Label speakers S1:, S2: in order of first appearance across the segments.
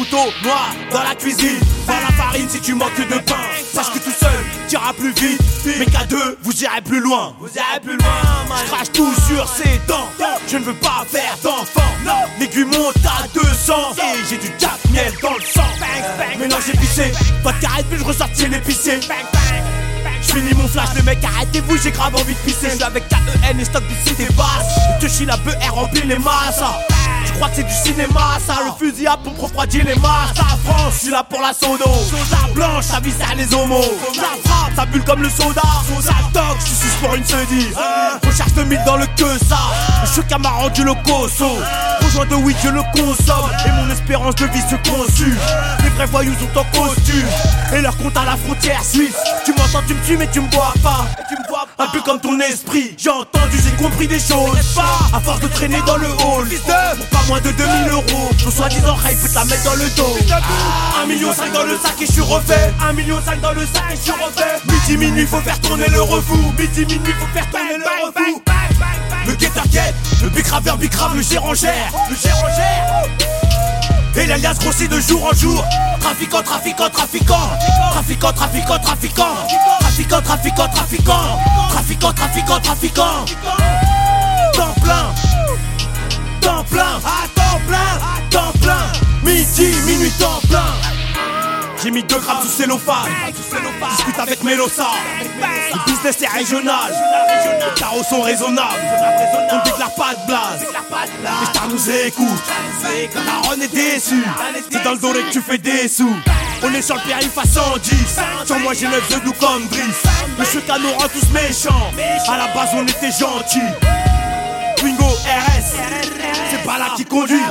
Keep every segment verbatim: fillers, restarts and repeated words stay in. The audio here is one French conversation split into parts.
S1: photos noires dans la cuisine. Dans la farine si tu manques de pain. Sache que tout seul, t'iras plus vite. Mais qu'à deux, vous irez plus loin. Vous irez plus loin, man. Je crache tout sur ses dents. Je ne veux pas faire d'enfant. L'aiguille monte à deux cents. Et j'ai du jack miel dans le sang. Mais non, j'ai pissé. Pas de carré, puis je ressortis l'épicier. Je finis mon flash, le mec arrêtez-vous, j'ai grave envie de pisser. Je suis avec K E N et stock du cité basse. Je te chie la B R remplit les masses. Je crois que c'est du cinéma ça. Le fusil à pompe refroidit les masses. La France, je suis là pour la sodo. Soda blanche, ça vise à les homos. Ça frappe, ça bulle comme le soda. Ça toque, je suis pour une sedie. Recherche de mille dans le que ça. Je suis m'a rendu le cosso. Rejoint de weed, je le consomme. Et mon espérance de vie se consume. Les vrais voyous sont en costume. Et leur compte à la frontière suisse. Tu m'entends, tu me tues mais tu me vois pas. Un peu comme ton esprit. J'ai entendu, j'ai compris des choses. À force de traîner dans le hall. Pour pas moins de deux mille euros. Ton soi-disant rêve peut te la mettre dans le dos. Un million cinq dans le sac et je suis refait. Un million cinq dans le sac et je suis refait. Midi minuit faut faire tourner le refou. Midi minuit faut faire tourner le refou. Le guetteur guette, le bicraveur bicrave, le gérant gère. Le gérant gère. Et l'alias grossit de jour en jour. Trafiquant, trafiquant, trafiquant. Trafiquant, trafiquant, trafiquant. Trafiquant, trafiquant, trafiquant. Trafiquant, trafiquant, trafiquant. Temps plein. Temps plein. À temps plein. Temps plein. Midi, minuit, temps plein. J'ai mis deux grammes sous cellophane. Discute avec Melosa. Le business est régional. Les carreaux sont raisonnables. On ne déclare pas de blase. Les stars nous écoutent. La ronde est déçue. C'est dans le doré que tu fais des sous. On est sur le périph' à cent dix. Sur moi j'ai neuf œufs doux comme Driss. Le cheka nous rend tous méchants. À la base on était gentils. Twingo R S. C'est pas là qui conduit.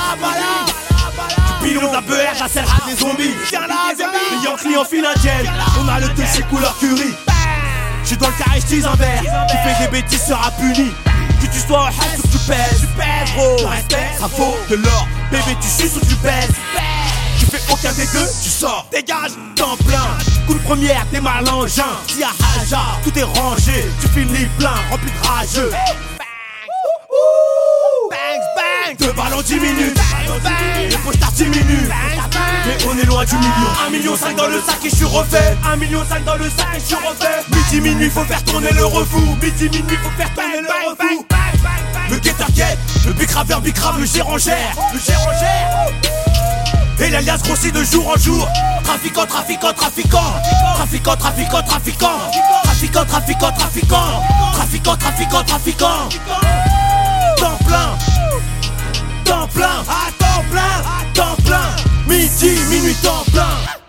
S1: Du pilon de la B R, la serre à des zombies. Les Yankees en file indienne. On a le touchy couleur curry. J'suis dans le carré, j'tise un verre. Qui fait des bêtises sera puni. Que tu sois au hack ou que tu pèses. Tu pèses gros. Respect, ça vaut de l'or. Bébé tu suces ou tu pèses. Tu fais aucun des deux, tu sors. Dégage, temps plein. Coup de première, t'es mal engin. Si à Haja, tout est rangé. Tu finis plein, rempli de rageux. Deux balles en dix minutes. Les poches diminuent. Mais on est loin du million. Un million cinq dans le sac et je suis refait. Un million cinq dans le sac et je suis refait. Midi minuit faut faire tourner le refou. Midi minuit faut faire tourner le refou. Le guetteur guette, le bicraveur bicrave, le gérant gère. Le gérant gère. Et l'alias grossit de jour en jour. Trafiquant, trafiquant, trafiquant. Trafiquant, trafiquant, trafiquant. Trafiquant, trafiquant, trafiquant. Trafiquant, trafiquant, trafiquant. Temps plein. Temps plein, à temps plein, à temps plein. Midi, minuit, temps plein.